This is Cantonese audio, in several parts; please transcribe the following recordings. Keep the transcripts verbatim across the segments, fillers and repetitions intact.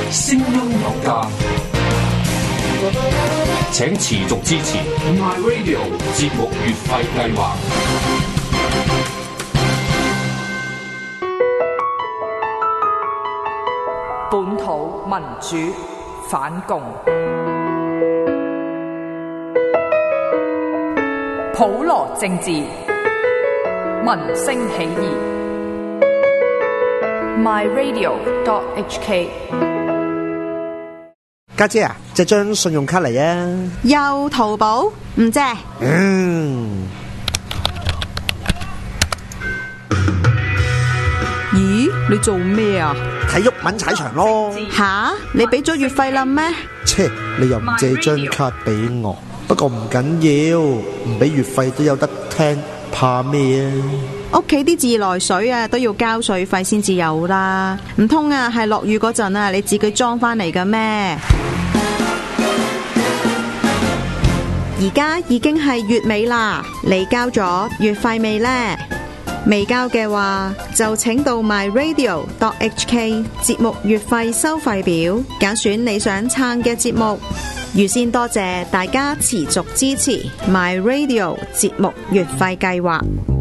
聲音有價，請持續支持 My Radio 節目月費計劃。 本土民主反共，普羅政治，民聲起義。My Radio dot H K。 家姐啊，借張信用卡嚟啊！ 又淘寶唔借。 嗯。 咦，你做咩啊？ 睇郁文踩場咯。 吓，你俾咗月費啦咩？ 切，你又唔借張卡俾我？不過唔緊要，唔俾月費都有得聽，怕咩啊？ 屋企啲自來水啊都要交水費先至有啦，唔通啊係落雨嗰陣啊你自己裝返嚟㗎咩？而家已經係月尾啦，你交咗月費未呢？未交嘅話就請到 My Radio dot H K 節目月費收費表，揀選你想撐嘅節目。預先多謝大家持續支持 My Radio 節目月費計劃。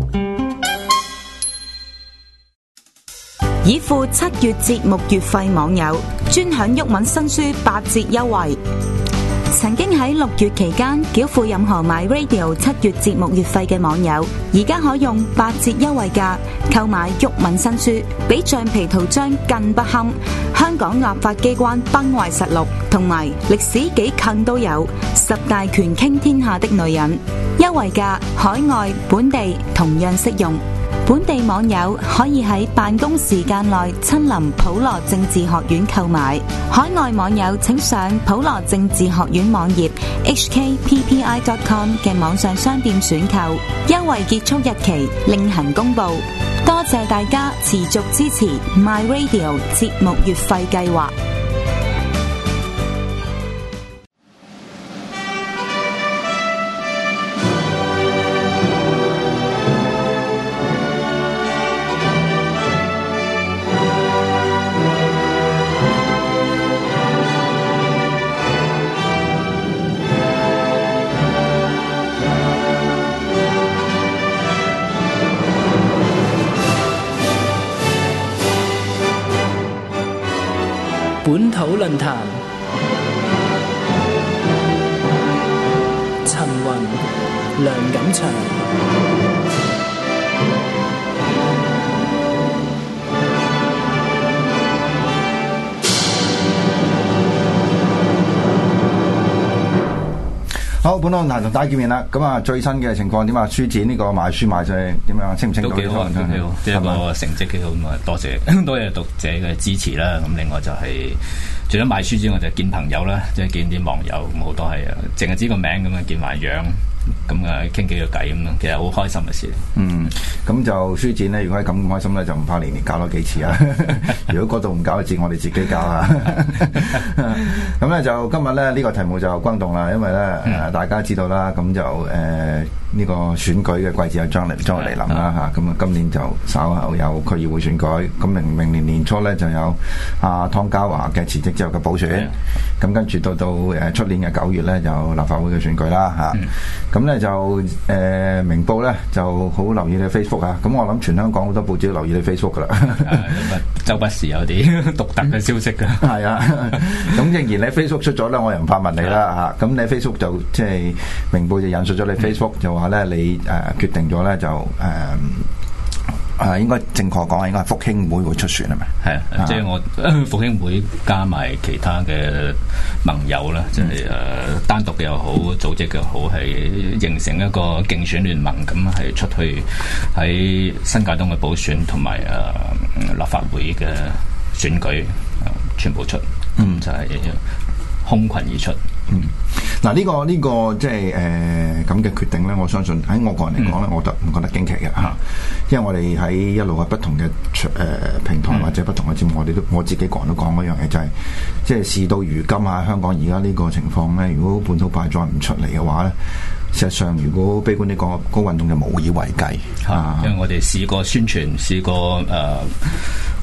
已付七月節目月費網友專享毓民新書八折優惠。曾經喺六月期間繳付任何 My Radio 七月節目月費嘅網友，而家可用八折優惠價購買毓民新書，比橡皮圖章更不堪。香港立法機關崩壞實錄同埋歷史幾近都有十大權傾天下的女人，優惠價海外本地同樣適用。本地網友可以喺辦公時間內親臨普羅政治學院購買，海外網友請上普羅政治學院網頁 h k p p i dot com 嘅網上商店選購，優惠結束日期另行公布。多謝大家持續支持 My Radio 節目月費計劃。 本土論壇，陳雲、梁錦祥。 好，本土論壇同大家見面啦。咁啊，最新嘅情況點啊？書展呢個賣書賣咗點樣？清唔清楚？ 都幾好，都幾好，即係個成績幾好咁啊！多謝多謝讀者嘅支持啦。咁另外就係、是、除咗賣書之外，就見朋友啦，即係見啲網友咁好多係啊，淨係知個名咁啊，見埋樣。咁啊，傾幾個偈咁咯，其實好開心嘅事。嗯，咁就書展咧，如果係咁開心咧，就唔怕年年搞多幾次啊！如果嗰度唔搞，就我哋自己搞啊！咁咧就今日咧呢、這個題目就轟動啦，因為咧誒、嗯、大家知道啦，咁就誒呢、呃這個選舉嘅季節又將嚟將嚟臨啦嚇，咁啊今年就稍後有區議會選舉，咁明明年年初咧就有阿、啊、湯家驊嘅辭職之後嘅補選，咁跟住到到誒出年嘅九月咧就立法會嘅選舉啦嚇。嗯咁咧就誒、呃、明報咧就好留意你 Facebook 啊，咁我諗全香港好多報紙都留意你 Facebook 噶啦， 周不時有啲獨特嘅消息噶。 係啊，咁既然你 Facebook 出咗咧，我又唔怕問你啦嚇。咁你 Facebook 就即係明報就引述咗你 Facebook、嗯、就話咧你誒、呃、決定咗咧就誒。呃誒、啊，應該正確講，應該係復興會會出選係咪？係啊，即係我復興會加埋其他嘅盟友啦，即係誒單獨嘅又好，組織嘅又好，係形成一個競選聯盟，咁係出去喺新界東嘅補選同埋誒立法會嘅選舉，呃、全部出，嗯，就係、是、空群而出。 嗯，嗱、這、呢個呢、這個即係誒咁嘅決定咧，我相信喺我個人嚟講咧，我覺得唔覺得驚奇嘅嚇，嗯、因為我哋喺一路嘅不同嘅誒、呃、平台或者不同嘅節目，我哋都我自己個人都講嗰樣嘢，就係、是、即係事到如今啊，香港而家呢個情況咧，如果本土派再唔出嚟嘅話咧，事實上如果悲觀啲講，嗰個運動就無以為繼嚇， 因為我哋試過宣傳，試過誒。呃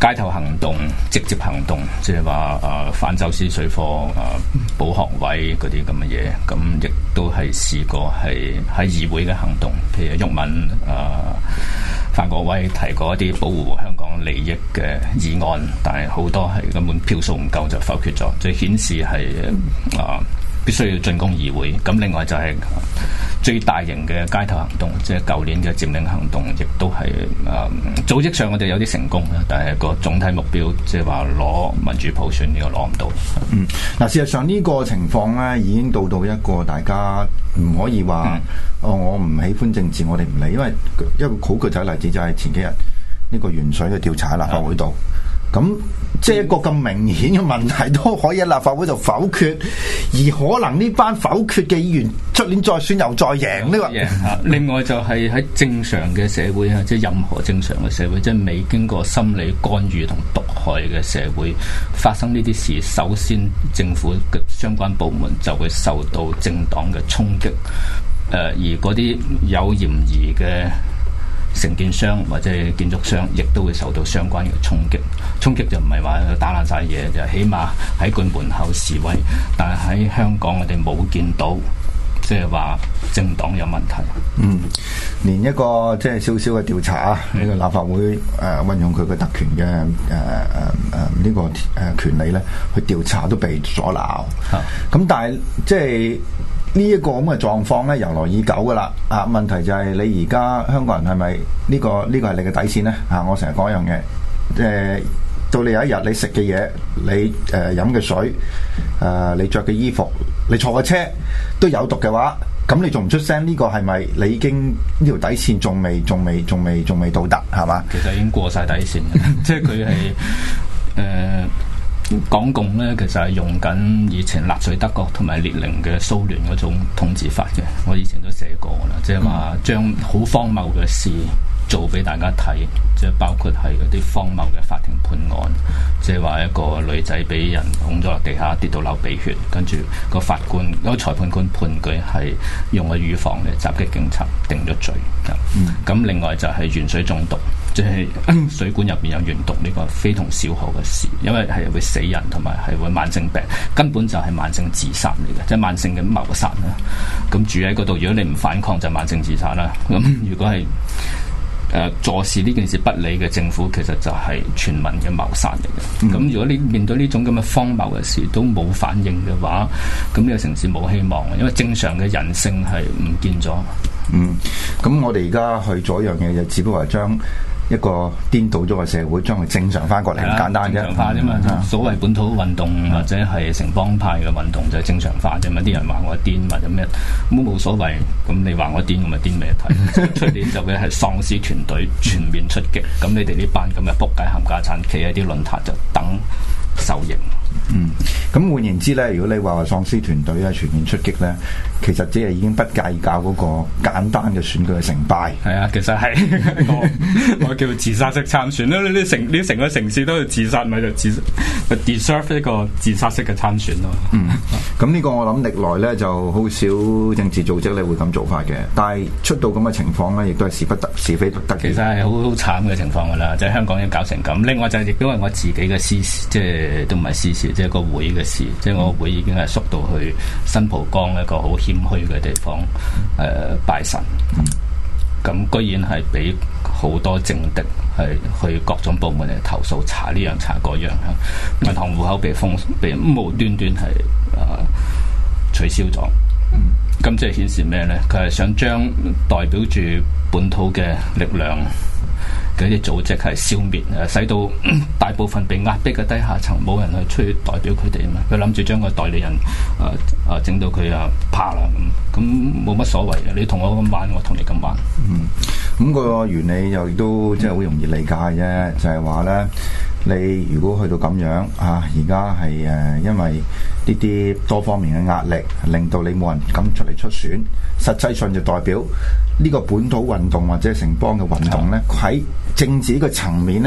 街頭行動、直接行動，即係話誒反走私水貨、誒、呃、補學位嗰啲咁嘅嘢，咁亦都係試過係喺議會嘅行動，譬如毓民誒、呃、范國威提過一啲保護香港利益嘅議案，但係好多係根本票數唔夠就否決咗，就顯示係誒、呃、必須要進攻議會。咁另外就係最大型嘅街頭行動，即係舊年嘅佔領行動，亦都係誒、呃、組織上我哋有啲成功啦，但係個總體目標即係話攞民主普選呢個攞唔到。 嗯，嗱，事實上呢個情況咧已經到到一個大家唔可以話、嗯、哦，我唔喜歡政治，我哋唔理，因為一個好具體例子就係前幾日呢個鉛水嘅調查喺立法會度。嗯咁即係一個咁明顯嘅問題都可以喺立法會度否決，而可能呢班否決嘅議員出年再選又再贏呢個。 另外就係喺正常嘅社會啊，即係任何正常嘅社會，即係未經過心理干預同毒害嘅社會發生呢啲事，首先政府嘅相關部門就會受到政黨嘅衝擊，誒、呃、而嗰啲有嫌疑嘅承建商或者建築商亦都會受到相關嘅衝擊，衝擊就唔係話打爛晒嘢，就起碼喺佢門口示威。但係喺香港我哋冇見到，即係話政黨有問題。 嗯，連一個即係少少嘅調查啊，呢、嗯、個立法會誒、呃、運用佢嘅特權嘅誒誒誒呢個誒、呃、權利咧，去調查都被阻撓。咁、嗯、但係即係。呢一個咁嘅狀況咧，由來已久噶啦。啊，問題就係你而家香港人係咪呢個呢、呢個係你嘅底線咧？啊，我成日講一樣嘢，即、呃、係到你有一日你食嘅嘢，你誒飲嘅水，誒、呃、你着嘅衣服，你坐嘅車都有毒嘅話，咁你仲唔出聲？呢、呢個係咪你已經呢條底線仲未仲未仲未仲未到達係嘛？ 其實已經過晒底線，即係佢係誒。港共咧，其實係用緊以前納粹德國同埋列寧嘅蘇聯嗰種統治法嘅。我以前都寫過啦，即係話將好荒謬嘅事做俾大家睇，即係包括係嗰啲荒謬嘅法庭判案，即係話一個女仔俾人拱咗落地下，跌到流鼻血，跟住個法官、嗰個裁判官判佢係用個乳房嚟襲擊警察，定咗罪。咁、嗯、另外就係鉛水中毒。即係水管入邊有鉛毒，呢個非同小可嘅事，因為係會死人同埋係會慢性病，根本就係慢性自殺嚟嘅，即係慢性嘅謀殺啦。咁住喺嗰度，如果你唔反抗就慢性自殺啦。咁如果係誒坐視呢件事不理嘅政府，其實就係全民嘅謀殺嚟嘅。咁、嗯、如果你面對呢種咁嘅荒謬嘅事都冇反應嘅話，咁呢個城市冇希望嘅，因為正常嘅人性係唔見咗。 嗯，咁我哋而家去做一樣嘢，就只不過係將一個顛倒咗嘅社會，將佢正常翻過嚟，咁簡單啫。正常化啫嘛，嗯、所謂本土運動、嗯、或者係城邦派嘅運動就係正常化啫嘛。啲人話我癲或者咩，咁冇所謂。咁你話我癲，我咪癲俾你睇。出年就會係喪屍團隊全面出擊。咁你哋呢班咁嘅仆街冚家鏟，企喺啲論壇就等受刑。嗯，咁換言之咧，如果你話喪屍團隊啊全面出擊咧，其實只係已經不計較嗰個簡單嘅選舉嘅成敗。係啊，其實係我，我叫自殺式參選啦。你啲成你成個城市都係自殺，咪就自就 deserve 一個自殺式嘅參選咯。嗯，咁呢個我諗歷來咧就好少政治組織咧會咁做法嘅，但係出到咁嘅情況咧，亦都係是不得是非不得。其實係好好慘嘅情況噶啦，即係香港已經搞成咁。另外就亦都係我自己嘅私事，即係都唔係私事，即係個會嘅事。即係我會已經係縮到去新蒲崗一個好謙虛嘅地方，誒、呃、拜神。咁居然係俾好多政敵係去各種部門嚟投訴，查呢樣查嗰樣，銀行戶口被封，被無端端係誒、呃、取消咗。咁即係顯示咩呢？佢係想將代表住本土嘅力量嘅一啲組織係消滅，誒使到大部分被壓迫嘅低下層冇人去出去代表佢哋啊嘛。佢諗住將個代理人誒誒整到佢啊怕啦咁，咁冇乜所謂嘅。你同我咁玩，我同你咁玩。嗯，咁、那個原理又亦都即係好容易理解啫，就係話咧，你如果去到咁樣啊，而家係誒因為呢啲多方面嘅壓力，令到你冇人敢出嚟出選，實際上就代表呢個本土運動或者城邦嘅運動咧，喺政治嘅層面咧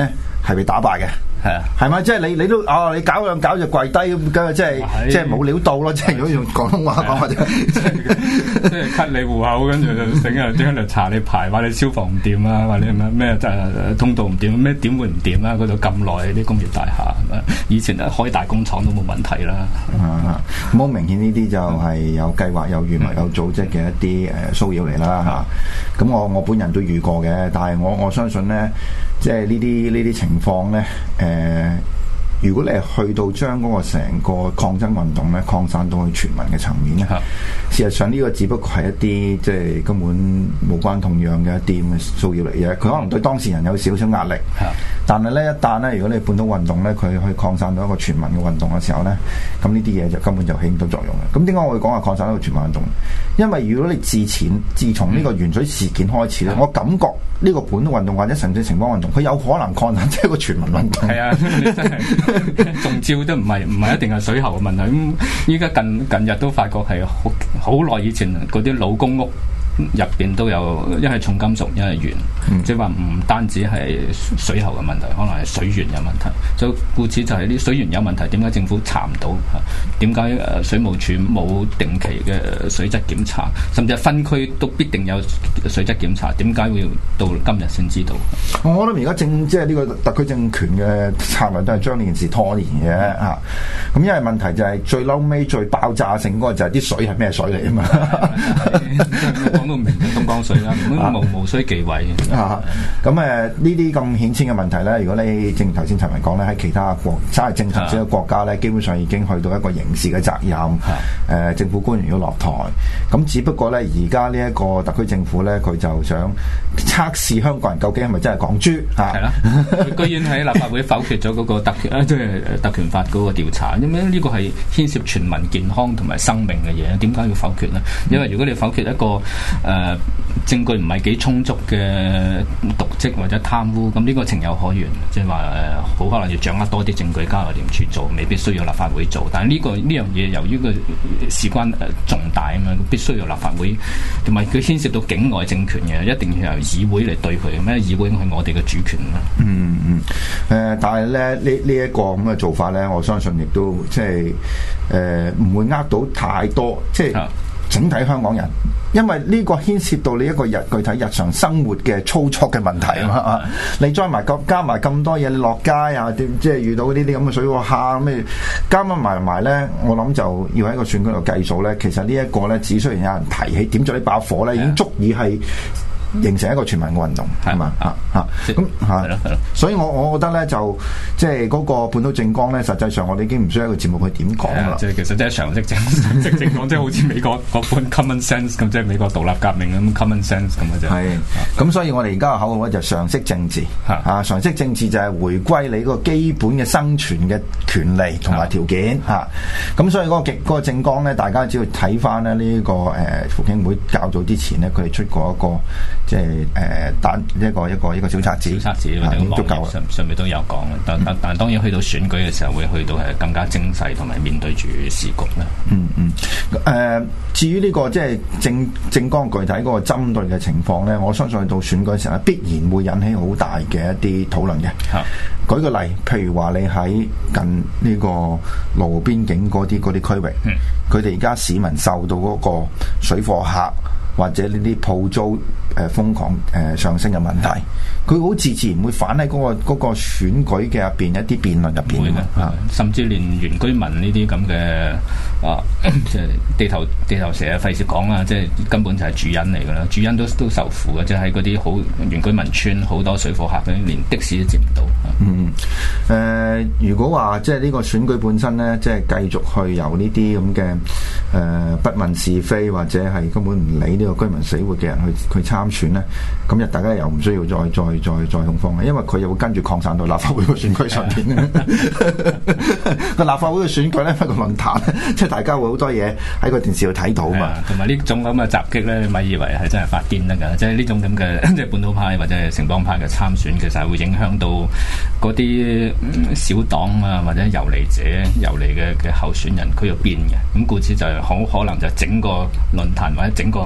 係被打敗嘅。 係啊， 係咪？即係你你都哦，你搞兩搞就跪低咁，咁即係即係冇料到咯。即係如果用廣東話講或者， 即係 cut 你戶口，跟住就整啊，點解嚟查你牌，話你消防唔掂啊，話你咩咩誒通道唔掂，咩點會唔掂啊？嗰度咁耐啲工業大廈，以前開大工廠都冇問題啦。 啊，好明顯呢啲就係有計劃、有預謀、有組織嘅一啲誒騷擾嚟啦嚇。咁我我本人都遇過嘅，但係我我相信咧，即係呢啲呢啲情況咧，誒。誒，如果你係去到將嗰個成個抗爭運動咧擴散到去全民嘅層面咧，的事實上呢個只不過係一啲即係根本無關痛癢嘅一啲咁嘅騷擾嚟嘅，佢可能對當事人有少少壓力，的但係咧一旦咧如果你本土運動咧佢去擴散到一個全民嘅運動嘅時候咧，咁呢啲嘢就根本就起唔到作用嘅。咁點解我會講話擴散到一個全民運動？因為如果你自前自從呢個鉛水事件開始咧，嗯、我感覺呢個本土運動或者甚至城邦運動，佢有可能擴散即係一個全民運動。係啊，你真係中招都唔係唔係一定係水喉嘅問題。咁依家近近日都發覺係好好耐以前嗰啲老公屋入邊都有，一係重金屬，一係鉛，嗯、即係話唔單止係水喉嘅問題，可能係水源有問題。所以故此就係啲水源有問題，點解政府查唔到？點解誒水務署冇定期嘅水質檢查，甚至係分區都必定有水質檢查？點解會到今日先知道？ 我諗而家政即係呢個特區政權嘅策略都係將呢件事拖延嘅嚇。咁因為問題就係最嬲尾最爆炸性嗰個就係啲水係咩水嚟啊嘛？ 講到明東江水啦，無無需忌諱啊！咁誒呢啲咁顯淺嘅問題咧，如果你正頭先陳文講咧，喺其他國，即係正常嘅國家咧，基本上已經去到一個刑事嘅責任。誒、呃，政府官員要落台。咁只不過咧，而家呢一個特區政府咧，佢就想測試香港人究竟係咪真係港豬啊？係啦， 佢居然喺立法會否決咗嗰個特權啊，即係特權法嗰個調查，因為呢個係牽涉全民健康同埋生命嘅嘢，點解要否決呢？因為如果你否決一個誒、呃、證據唔係幾充足嘅瀆職或者貪污，咁呢個情有可原，即係話誒好可能要掌握多啲證據交由廉署做，未必需要立法會做。但係、這、呢個呢樣嘢由於個事關誒重大啊嘛，必須要立法會，同埋佢牽涉到境外政權嘅，一定要由議會嚟對佢，咩議會係我哋嘅主權啦。 嗯嗯誒、呃，但係咧呢呢一個咁嘅做法咧，我相信亦都即係誒唔會呃到太多，即係。整體香港人，因為呢個牽涉到你一個日具體日常生活嘅操作嘅問題啊嘛，啊你再埋咁加埋咁多嘢，你落街啊，即係遇到呢啲咁嘅水貨客咁嘅，加埋埋埋咧，我諗就要喺個選舉度計數咧。其實呢一個咧，只需要有人提起點咗呢把火咧，已經足以係形成一個全民嘅運動，係嘛啊啊咁係咯係咯，所以我我覺得咧就即係嗰個本土政綱咧，實際上我哋已經唔需要一個節目去點講啦。 即係其實即係常識政常識政綱，即係好似美國嗰本 common sense 咁，即係美國獨立革命咁 common sense 咁嘅啫。係咁，所以我哋而家嘅口號咧就常識政治啊，常識政治就係回歸你個基本嘅生存嘅權利同埋條件嚇。咁所以嗰個嗰個政綱咧，大家只要睇翻咧呢個誒復興會較早之前咧，佢哋出過一個。即係誒單一個一個一個小冊子， 小冊子我哋網頁上上面都有講嘅，但但但當然去到選舉嘅時候，會去到係更加精細同埋面對住時局啦。 嗯嗯誒、呃，至於呢、這個即係政政綱具體嗰個針對嘅情況咧，我相信去到選舉嘅時候，必然會引起好大嘅一啲討論嘅。嚇、啊，舉個例，譬如話你喺近呢個路邊境嗰啲嗰啲區域，佢哋而家市民受到嗰個水貨客。或者呢啲鋪租誒瘋狂誒、呃、上升嘅問題，佢好自自然會反喺嗰、嗰個嗰個選舉嘅入邊一啲辯論入邊嘅， 啊，甚至連原居民呢啲咁嘅啊，即係地頭地頭蛇啊，費事講啦，即係根本就係主因嚟㗎啦，主因都都受苦嘅，即係喺嗰啲好原居民村好多水貨客，連的士都接唔到。 嗯誒、呃，如果話即係呢個選舉本身咧，即係繼續去由呢啲咁嘅誒不問是非或者係根本唔理呢個居民死活嘅人去去參選咧，咁日大家又唔需要再再再再恐慌嘅，因為佢又會跟住擴散到立法會嘅選舉上邊嘅。個立法會嘅選舉咧，一個論壇，即係大家會好多嘢喺個電視度睇到啊嘛。 同埋呢種咁嘅襲擊咧，你咪以為係真係發癲得㗎？即係呢種咁嘅即係本土派或者係城邦派嘅參選，其實係會影響到嗰啲小黨啊或者遊離者遊離嘅嘅候選人，佢要變嘅。咁故此就好可能就整個論壇或者整個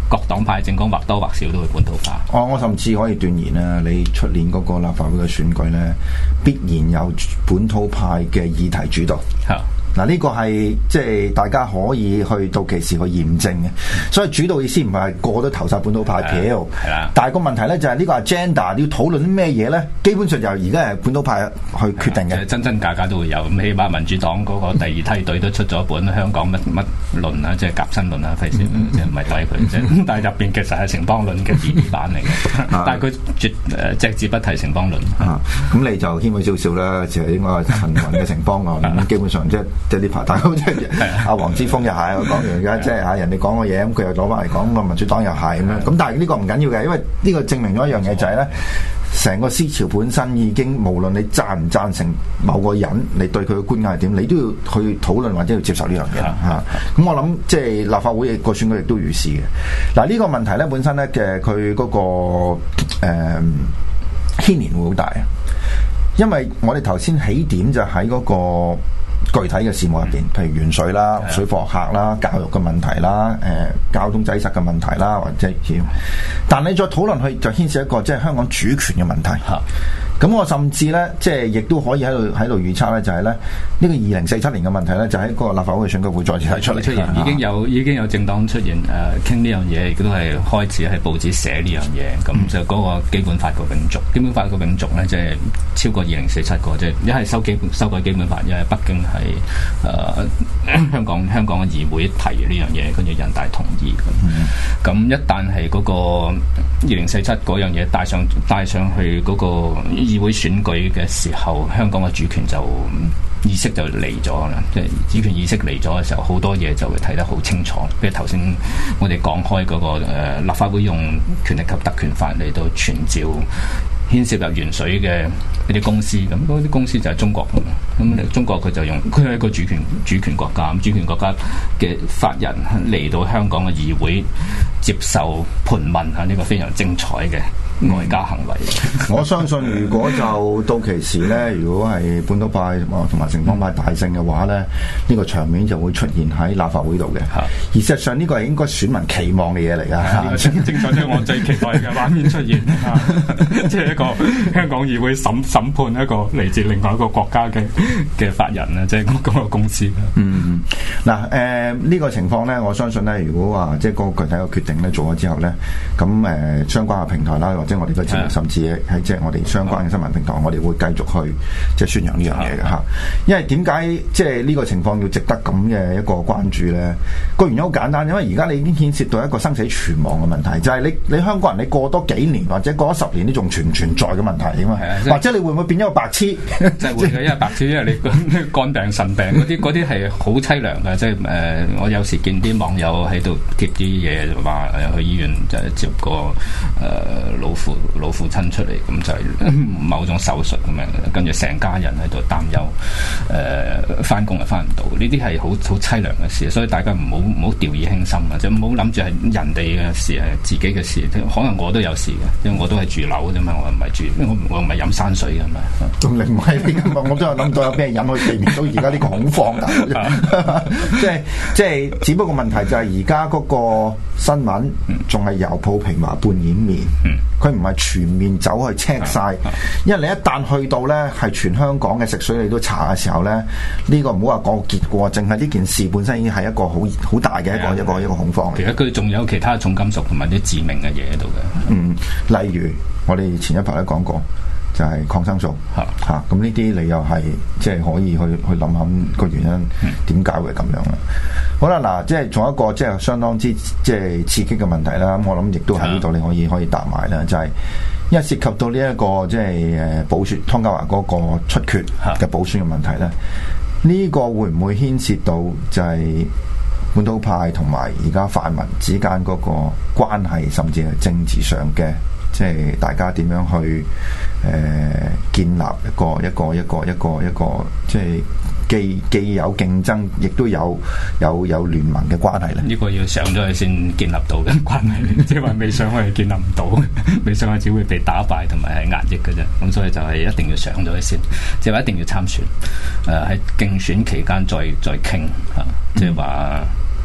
各黨派政綱或多或少都會本土化。 我我甚至可以斷言啦，你出年嗰個立法會嘅選舉咧，必然有本土派嘅議題主導。 係。 嗱，呢個係即係大家可以去到期時去驗證嘅，所以主導意思唔係個個都投晒本土派票， 係啦。 但係個問題咧就係呢個 agenda 你要討論啲咩嘢咧？基本上就而家係本土派去決定嘅， 即係真真假假都會有。咁起碼民主黨嗰個第二梯隊都出咗一本香港乜乜論啊，即係革新論啊，費事即係唔係抵佢啫。但係入邊其實係城邦論嘅 B B 版嚟嘅，但係佢絕誒隻字不提城邦論。 啊，咁你就謙虛少少啦，就係應該係陳雲嘅城邦論。咁基本上即係。即係呢排大家即係阿黃之鋒又係，我講完而家即係嚇人哋講嘅嘢，咁佢又攞翻嚟講，咁民主黨又係咁樣。咁但係呢個唔緊要嘅，因為呢個證明咗一樣嘢就係咧，成個思潮本身已經無論你贊唔贊成某個人，你對佢嘅觀感係點，你都要去討論或者要接受呢樣嘢嚇。咁我諗即係立法會個選舉亦都如是嘅。嗱、這、呢個問題咧本身咧嘅佢嗰個誒、呃、牽連會好大啊，因為我哋頭先起點就喺嗰、那個。具體嘅事務入邊，譬如原水啦、水貨客啦、教育嘅問題啦、誒、呃、交通擠塞嘅問題啦，或者要，但你再討論去就牽涉一個即係香港主權嘅問題。咁我甚至咧，即係亦都可以喺度喺度預測咧，就係咧呢個二零四七年嘅問題咧，就喺個立法會嘅選舉會再次提出嚟。 出現已經有已經有政黨出現誒傾呢樣嘢，亦都係開始喺報紙寫呢樣嘢。咁、嗯、就嗰個基本法個永續，基本法個永續咧，即係超過二零四七個，即係一係修基本修改基本法，一係北京係誒、呃、香港香港嘅議會提呢樣嘢，跟住人大同意咁。咁、嗯、一旦係嗰個二零四七嗰樣嘢帶上帶上去嗰、嗰個議會選舉嘅時候，香港嘅主權就意識就嚟咗啦，即係主權意識嚟咗嘅時候，好多嘢就會睇得好清楚。譬如頭先我哋講開嗰個誒立法會用權力及特權法嚟到傳召牽涉入原水嘅一啲公司，咁嗰啲公司就係中國㗎嘛。咁中國佢就用佢係一個主權主權國家，咁主權國家嘅法人嚟到香港嘅議會接受盤問啊，呢個非常精彩嘅外交行為。 我相信如果就到期時咧，如果係本土派同埋城邦派大勝嘅話咧，呢、這個場面就會出現喺立法會度嘅。而事實上呢個係應該選民期望嘅嘢嚟㗎。 正正在即係我最期待嘅畫面出現，即係一個香港議會審審判一個嚟自另外一個國家嘅嘅法人啊，即係嗰個公司。 嗯，嗱誒呢個情況咧，我相信咧，如果話即係嗰個具體嘅決定咧做咗之後咧，咁誒、呃、相關嘅平台啦。即係我哋個節目，甚至喺即係我哋相關嘅新聞平台，我哋會繼續去即係宣揚呢樣嘢嘅嚇。因為點解即係呢個情況要值得咁嘅一個關注咧？個原因好簡單，因為而家你已經牽涉到一個生死存亡嘅問題，就係、是、你你香港人你過多幾年或者過咗十年，你仲存唔存在嘅問題啊嘛。或者你會唔會變咗個白痴？ 即係會嘅，因為白痴，因為你肝病、腎病嗰啲嗰啲係好凄涼嘅。即係誒、呃，我有時見啲網友喺度貼啲嘢，就話去醫院就係接個誒、呃、老父老父親出嚟，咁就係某種手術咁樣，跟住成家人喺度擔憂，誒翻工又翻唔到，呢啲係好好凄涼嘅事，所以大家唔好唔好掉以輕心啊！即係唔好諗住係人哋嘅事，係自己嘅事，可能我都有事嘅，因為我都係住樓啫嘛，我唔係住，我我唔係飲山水嘅嘛。 咁你唔係咁啊？我都有諗到有咩飲可以避免到而家呢個恐慌啊！即係即係，只不過問題就係而家嗰個新聞仲係由抱平話半掩面。佢唔係全面走去 check 晒，因為你一旦去到咧係全香港嘅食水你都查嘅時候咧，呢、這個唔好話講個結果，淨係呢件事本身已經係一個好好大嘅一個一個一個恐慌。 其實佢仲有其他重金屬同埋啲致命嘅嘢喺度嘅。 嗯，例如我哋前一排都講過，就係、是、抗生素嚇嚇，咁呢啲你又係即係可以去去諗下個原因點解會咁樣啦。好啦，嗱，即係仲有一個即係相當之即係刺激嘅問題啦。咁我諗亦都喺呢度你可以可以答埋啦，就係、是、因為涉及到呢、這、一個即係誒補選湯家驊嗰個出缺嘅補選嘅問題咧，呢、這個會唔會牽涉到就係本土派同埋而家泛民之間嗰個關係，甚至係政治上嘅？即係大家點樣去誒、呃、建立一個一個一個一個一個即係既既有競爭，亦都有有有聯盟嘅關係咧？ 呢個要上咗去先建立到嘅關係，即係話未上去建立唔到，未上去只會被打敗同埋係壓抑嘅啫。咁所以就係一定要上咗去先，即係話一定要參選。誒、呃、喺競選期間再再傾嚇，即係話。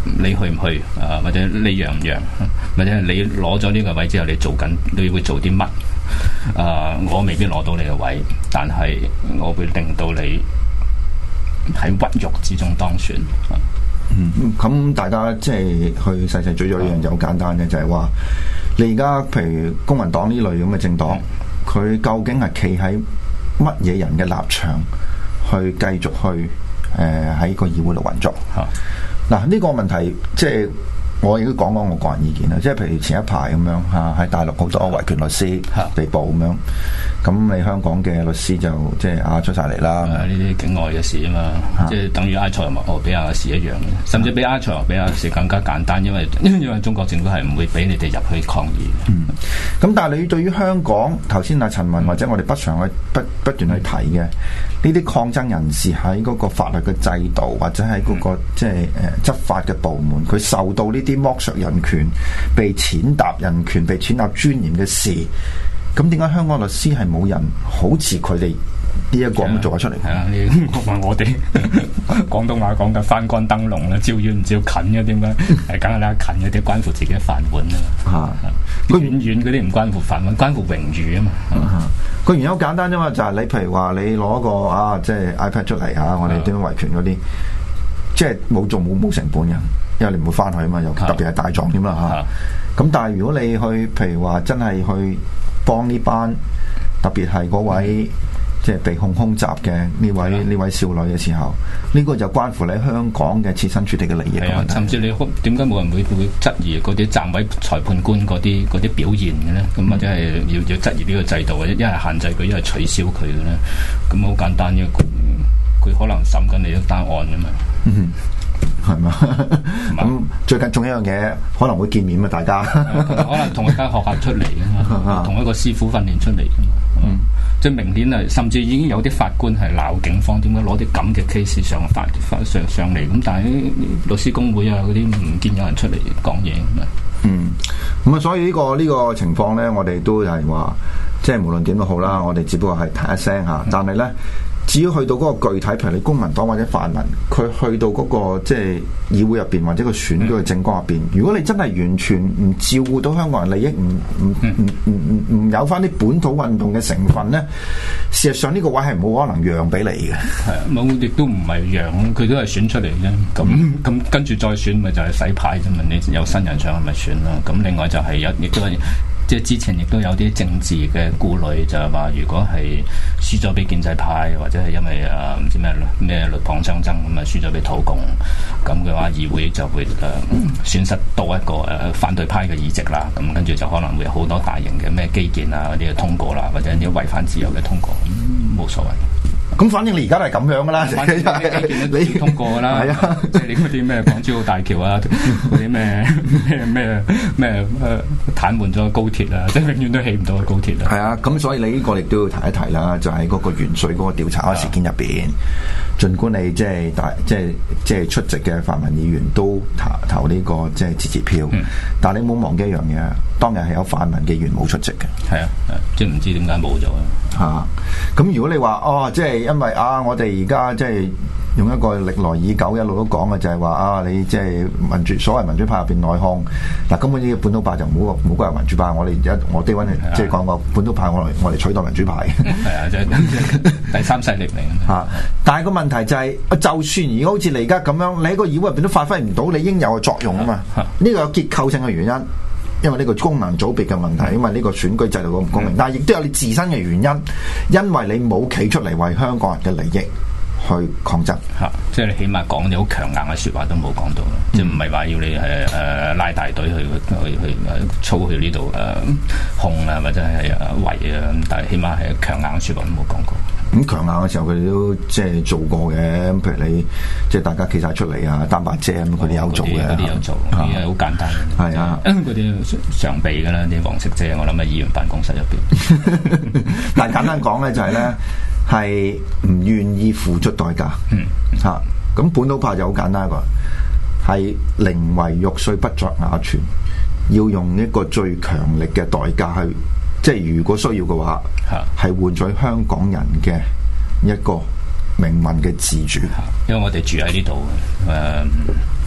你去唔去啊？或者你讓唔讓？或者你攞咗呢個位之後，你做緊你會做啲乜？啊，我未必攞到你嘅位，但係我會令到你喺屈辱之中當選。 嗯，咁大家即係去細細咀咗呢樣就好簡單嘅，就係話你而家譬如公民黨呢類咁嘅政黨，佢究竟係企喺乜嘢人嘅立場去繼續去誒喺個議會度運作？嗱，呢個問題即係我亦都講講我個人意見啦。即係譬如前一排咁樣嚇，喺大陸好多維權律師被捕咁樣，咁你香港嘅律師就即係啊出晒嚟啦。 呢啲境外嘅事啊嘛，即係等於埃塞俄比亞嘅事一樣嘅，甚至比埃塞俄比亞嘅事更加簡單，因為因為中國政府係唔會俾你哋入去抗議。 嗯，咁但係你對於香港頭先阿陳文或者我哋不常去不不斷去提嘅呢啲抗爭人士喺嗰個法律嘅制度或者喺嗰、那個、嗯、即係誒、呃、執法嘅部門，佢受到呢啲剝削人權、被踐踏人權、被踐踏尊嚴嘅事，咁點解香港律師係冇人好似佢哋呢一個咁做咗出嚟？ 係啊，你問我哋廣東話講嘅翻竿燈籠啦，照遠唔照近嘅，點解？係梗係啦，近嗰啲關乎自己嘅飯碗啊，佢遠遠嗰啲唔關乎飯碗，關乎榮譽啊嘛。 個原因好簡單啫嘛，就係、是、你譬如話你攞個啊，即係 iPad 出嚟啊，我哋點樣維權嗰啲，即係冇做冇冇成本嘅，因為你唔會翻去啊嘛，又特別係大狀添啦嚇。咁但係如果你去譬如話真係去幫呢班，特別係嗰位即係被控空襲嘅呢位呢的位少女嘅時候，呢、這個就關乎你香港嘅切身處地嘅利益嘅問題。 甚至你點解冇人會會質疑嗰啲暫委裁判官嗰啲嗰啲表現嘅咧？咁或者係要要質疑呢個制度，或者一係限制佢，一係取消佢嘅咧？咁好簡單嘅，佢可能審緊你一單案嘅嘛。 嗯，係嘛？咁最近仲有一樣嘢可能會見面嘛，大家可能同一間學校出嚟嘅嘛，同一個師傅訓練出嚟嘅嘛。嗯，即係明顯係，甚至已經有啲法官係鬧警方點解攞啲咁嘅 case 上法上上嚟，咁但係律師公會啊嗰啲唔見有人出嚟講嘢咁啊。 嗯，咁啊，所以呢、呢個呢、呢個情況咧，我哋都係話，即係無論點都好啦，我哋只不過係提一聲嚇，但係咧。至於去到嗰個具體，譬如你公民黨或者泛民，佢去到嗰、那個即係議會入邊或者個選舉嘅政綱入邊，如果你真係完全唔照顧到香港人利益，唔唔唔唔唔唔有翻啲本土運動嘅成分咧，事實上呢個位係冇可能讓俾你嘅。 係啊，冇亦都唔係讓，佢都係選出嚟啫。咁咁、嗯、跟住再選，咪就係洗牌啫嘛。你有新人上咪選咯。咁另外就係有亦都係。即係之前亦都有啲政治嘅顧慮，就係話如果係輸咗俾建制派，或者係因為啊唔知咩咩鷸蚌相爭咁啊輸咗俾土共，咁嘅話議會就會誒、呃、損失多一個誒、呃、反對派嘅議席啦。咁跟住就可能會有好多大型嘅咩基建啊嗰啲嘅通過啦，或者啲違反自由嘅通過，咁冇所謂。 咁反正你而家都係咁樣噶啦， 反正你通過噶啦，係啊，即係你嗰啲咩港珠澳大橋啊，嗰啲咩咩咩咩誒癱瘓咗高鐵啊，即係永遠都起唔到個高鐵啊。係啊，咁所以你呢個亦都要提一提啦，就喺嗰個元帥嗰個調查事件入邊，儘管你即係大即係即係出席嘅泛民議員都投投呢個即係支持票，嗯、但係你冇忘記一樣嘢，當日係有泛民嘅議員冇出席嘅。 係啊，即係唔知點解冇咗啊。 嚇！咁如果你話哦，即係因為啊，我哋而家即係用一個歷來已久一路都講嘅，就係話啊，你即係民主所謂民主派入邊內訌嗱，根本呢個本土派就唔好唔好歸入民主派，我哋而家我哋揾即係講個本土派，我嚟我嚟取代民主派。 係啊，即係第三勢力嚟嚇！但係個問題就係、是，就算而家好似你而家咁樣，你喺個議會入邊都發揮唔到你應有嘅作用啊嘛。呢個有結構性嘅原因。因為呢個功能組別嘅問題，因為呢個選舉制度咁唔公平，但係亦都有你自身嘅原因，因為你冇企出嚟為香港人嘅利益去抗爭。嚇、啊，即係你起碼講啲好強硬嘅説話都冇講到啦，嗯、即係唔係話要你誒誒、呃、拉大隊去去去誒操去呢度誒控啊，或者係誒圍啊，但係起碼係強硬嘅説話都冇講過。咁強硬嘅時候，佢哋都即係做過嘅。咁譬如你即係大家企晒出嚟啊，擔把遮咁，佢哋有做嘅。嗰啲有做，啲係好簡單嘅。係啊，嗰啲常備㗎啦，啲黃色遮，我諗喺議員辦公室入邊。但係簡單講咧，就係咧係唔願意付出代價。嗯，嚇。咁本土派就好簡單一個，係寧為玉碎不作瓦全，要用一個最強力嘅代價去。即係如果需要嘅話，係換取香港人嘅一個命運嘅自主。因為我哋住喺呢度，誒、呃，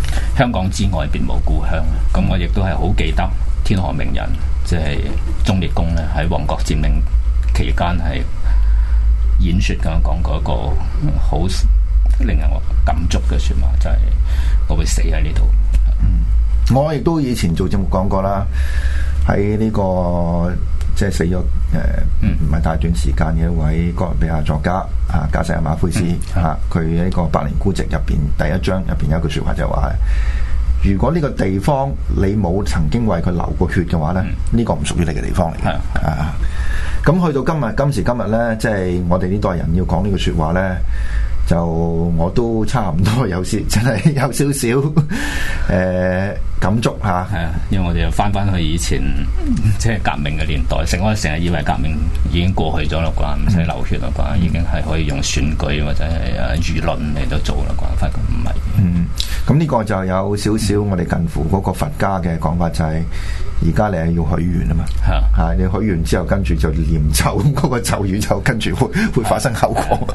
香港之外別無故鄉。咁我亦都係好記得天河名人即係忠烈公咧喺旺角佔領期間係演說咁樣講過一個好令人感觸嘅説話，就係、是、我會死喺呢度。 嗯，我亦都以前做節目講過啦，喺呢、這個即係死咗誒唔係太短時間嘅一位哥倫比亞作家啊，加西亞馬奎斯嚇，佢喺個《百年孤寂》入邊第一章入邊有一句説話就係話：如果呢個地方你冇曾經為佢流過血嘅話咧，呢、嗯、個唔屬於你嘅地方嚟嘅。啊，咁去到今日今時今日咧，即係我哋呢代人要講呢句説話咧，就我都差唔多有少真係有少少誒感觸嚇。 係啊，因為我哋又翻翻去以前即係革命嘅年代，成我哋成日以為革命已經過去咗啦啩，唔使流血啦啩，已經係可以用選舉或者係誒輿論嚟到做啦啩，發覺唔係。 嗯，咁呢個就有少少我哋近乎嗰個佛家嘅講法，就係而家你係要許願啊嘛，係、啊、你許願之後跟住就念咒，嗰、那個咒語就跟住會會發生後果。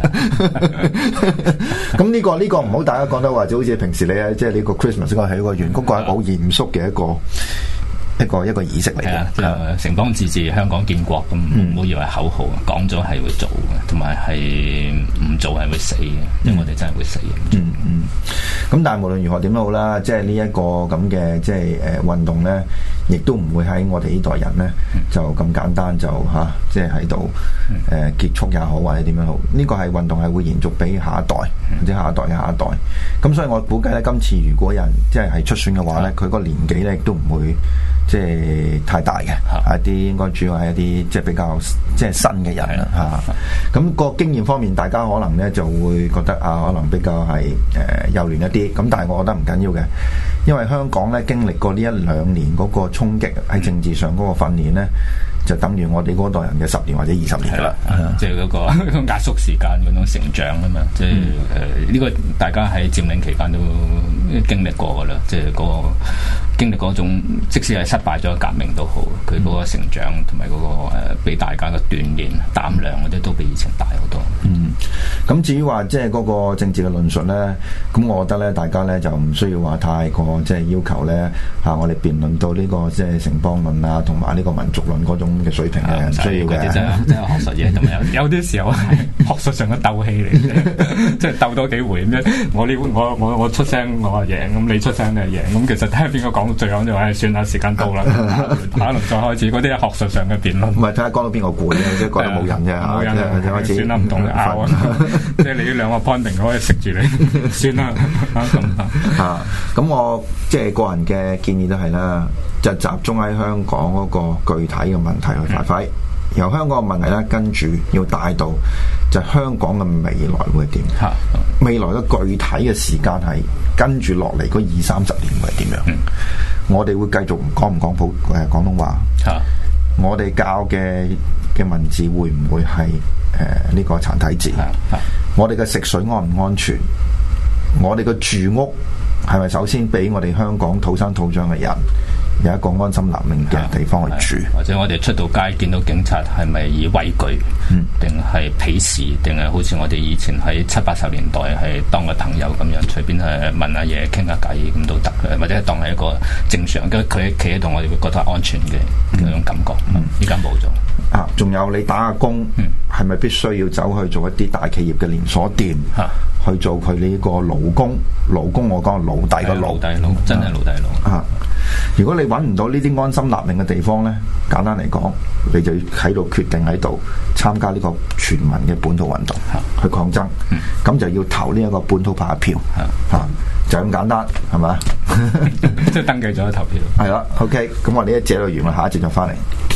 咁呢、這個呢、這個唔好大家講得話，就好似平時你啊，即係呢個 Christmas 嗰個係一個願，嗰、那個係好嚴肅嘅一個一個一個儀式嚟嘅。 係啊，城邦自治，香港建國，咁唔好以為口號，講咗係會做嘅，同埋係唔做係會死嘅，因為我哋真係會死嘅。 嗯嗯。咁但係無論如何點都好啦，即係呢一個咁嘅即係誒運動咧，亦都唔會喺我哋呢代人咧就咁簡單就嚇，即係喺度誒結束也好，或者點樣好。呢個係運動係會延續俾下一代或者下一代嘅下一代。咁所以我估計咧，今次如果有人即係係出選嘅話咧，佢個年紀咧亦都唔會即係太大嘅，一啲應該主要係一啲即係比較即係新嘅人啦嚇。咁個經驗方面，大家可能咧就會覺得啊，可能比較係誒幼年一啲。咁但係我覺得唔緊要嘅，因為香港咧經歷過呢一兩年嗰個衝擊喺政治上嗰個訓練咧，就等於我哋嗰代人嘅十年或者二十年噶啦， 即係嗰個壓縮時間嗰種成長啊嘛，即係誒呢個大家喺佔領期間都經歷過噶啦，即係嗰個經歷嗰種，即使係失敗咗革命都好，佢嗰個成長同埋嗰個誒俾大家嘅鍛鍊膽量嗰啲都比以前大好多。 嗯，咁至於話即係嗰個政治嘅論述咧，咁我覺得咧大家咧就唔需要話太過即係要求咧嚇我哋辯論到呢個即係城邦論啊，同埋呢個民族論嗰種嘅水平嘅，唔需要嘅。 真係真係學術嘢，同埋有有啲時候係學術上嘅鬥氣嚟嘅，即係鬥多幾回咁樣。我呢我我我出聲我話贏，咁你出聲你係贏，咁其實睇下邊個講到最後就話算啦，時間到啦，下一輪再開始嗰啲學術上嘅辯論。唔係睇下講到邊個攰啊，即係覺得冇人啫嚇，冇人就開始算啦，唔同嘅拗啊，即係你呢兩個 point 可以食住你，算啦咁嚇。咁我即係個人嘅建議都係啦，就集中喺香港嗰個具體嘅問題去發揮。由香港嘅問題咧，跟住要帶到就香港嘅未來會點？未來嘅具體嘅時間係跟住落嚟嗰二三十年會係點樣？嗯、我哋會繼續講唔講普誒廣東話？啊、我哋教嘅嘅文字會唔會係誒呢個殘體字？啊啊、我哋嘅食水安唔安全？我哋嘅住屋係咪首先俾我哋香港土生土長嘅人有一個安心立命嘅地方去住？ 或者我哋出到街見到警察係咪以畏懼，定係、嗯、鄙視，定係好似我哋以前喺七八十年代係當個朋友咁樣，隨便係問下嘢傾下偈咁都得嘅，或者當係一個正常，跟佢企喺度，我哋會覺得安全嘅嗰種感覺。依家冇咗啊！仲有你打下工，係咪、嗯、必須要走去做一啲大企業嘅連鎖店？啊去做佢呢個勞工，勞工我講奴隸嘅奴， 奴真係奴隸奴啊！如果你揾唔到呢啲安心立命嘅地方咧，簡單嚟講，你就要喺度決定喺度參加呢個全民嘅本土運動，啊、去抗爭。咁、嗯、就要投呢一個本土派票，嚇、啊、就咁簡單，係嘛？ 即係登記咗投票。 係啦，OK。咁我呢一節就完啦，下一節就翻嚟。